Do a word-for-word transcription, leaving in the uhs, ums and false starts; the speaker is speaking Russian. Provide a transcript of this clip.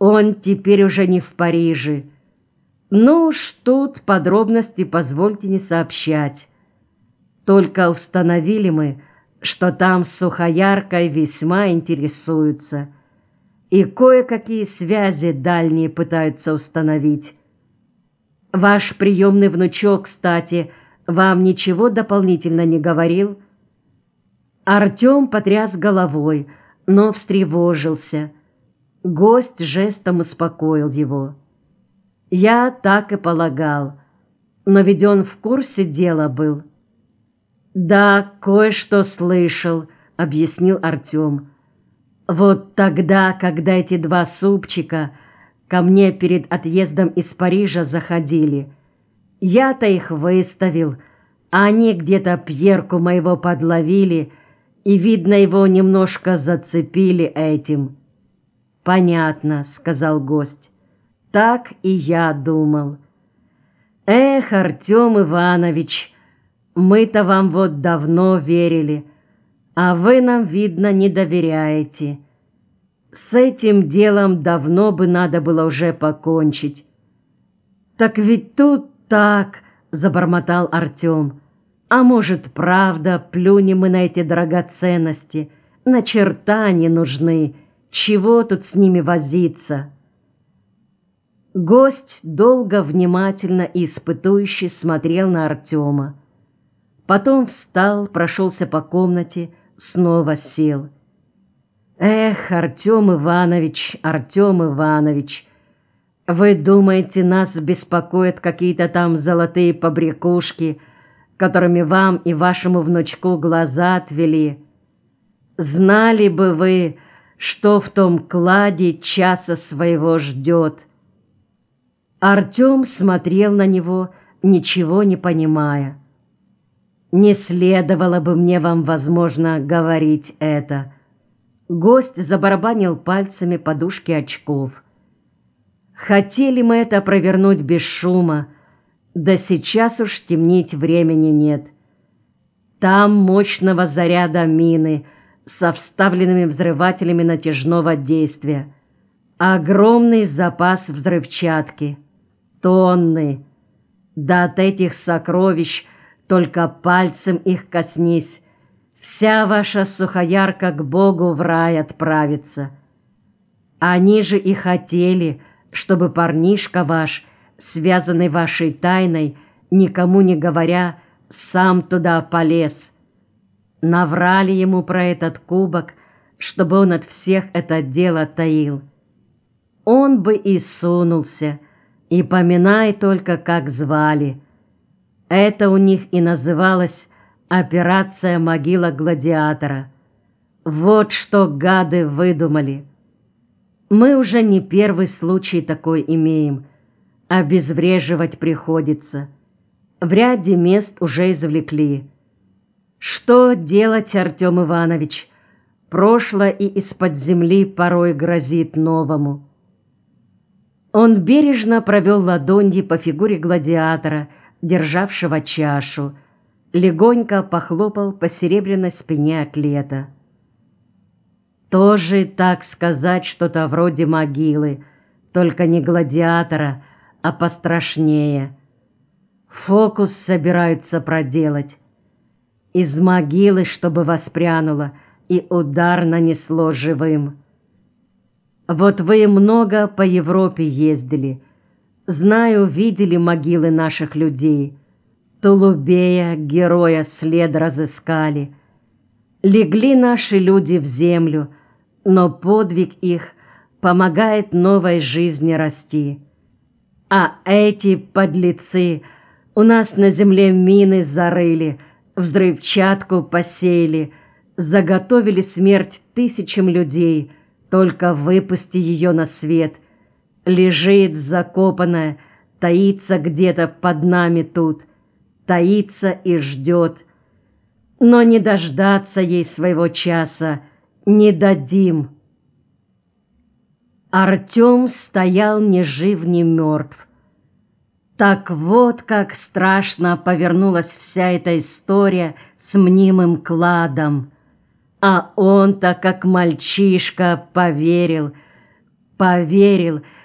Он теперь уже не в Париже. Ну уж тут подробности позвольте не сообщать. Только установили мы, что там с Сухояркой весьма интересуются, и кое-какие связи дальние пытаются установить. Ваш приемный внучок, кстати, вам ничего дополнительно не говорил? Артем потряс головой, но встревожился. Гость жестом успокоил его. Я так и полагал, но ведь он в курсе дела был. Да, кое-что слышал, объяснил Артем. Вот тогда, когда эти два супчика ко мне перед отъездом из Парижа заходили, я-то их выставил, а они где-то Пьерку моего подловили и, видно, его немножко зацепили этим. «Понятно», — сказал гость. «Так и я думал». «Эх, Артем Иванович, мы-то вам вот давно верили, а вы нам, видно, не доверяете. С этим делом давно бы надо было уже покончить». «Так ведь тут так», — забормотал Артем. «А может, правда, плюнем мы на эти драгоценности? На черта не нужны. Чего тут с ними возиться?» Гость долго, внимательно и испытующе смотрел на Артема. Потом встал, прошелся по комнате, снова сел. «Эх, Артем Иванович, Артем Иванович, вы думаете, нас беспокоят какие-то там золотые побрякушки, которыми вам и вашему внучку глаза отвели? Знали бы вы, что в том кладе часа своего ждет». Артем смотрел на него, ничего не понимая. «Не следовало бы мне вам, возможно, говорить это». Гость забарабанил пальцами подушки очков. «Хотели мы это провернуть без шума, да сейчас уж темнить времени нет. Там мощного заряда мины со вставленными взрывателями натяжного действия, огромный запас взрывчатки, тонны. Да от этих сокровищ только пальцем их коснись, вся ваша Сухоярка к Богу в рай отправится. Они же и хотели, чтобы парнишка ваш, связанный вашей тайной, никому не говоря, сам туда полез. Наврали ему про этот кубок, чтобы он от всех это дело таил. Он бы и сунулся, и поминай только, как звали. Это у них и называлось «Операция могила гладиатора». Вот что гады выдумали. Мы уже не первый случай такой имеем. Обезвреживать приходится. В ряде мест уже извлекли. Что делать, Артем Иванович? Прошлое и из-под земли порой грозит новому. Он бережно провел ладонью по фигуре гладиатора, державшего чашу, легонько похлопал по серебряной спине атлета. Тоже, так сказать, что-то вроде могилы, только не гладиатора, а пострашнее. Фокус собираются проделать. Из могилы, чтобы воспрянуло, и удар нанесло живым. Вот вы много по Европе ездили. Знаю, видели могилы наших людей. Тулубея, героя, след разыскали. Легли наши люди в землю, но подвиг их помогает новой жизни расти. А эти подлецы у нас на земле мины зарыли, взрывчатку посеяли, заготовили смерть тысячам людей, только выпусти ее на свет. Лежит закопанная, таится где-то под нами тут, таится и ждет. Но не дождаться ей своего часа не дадим. Артем стоял ни жив, ни мертв. Так вот как страшно повернулась вся эта история с мнимым кладом. А он-то, как мальчишка, поверил. поверил,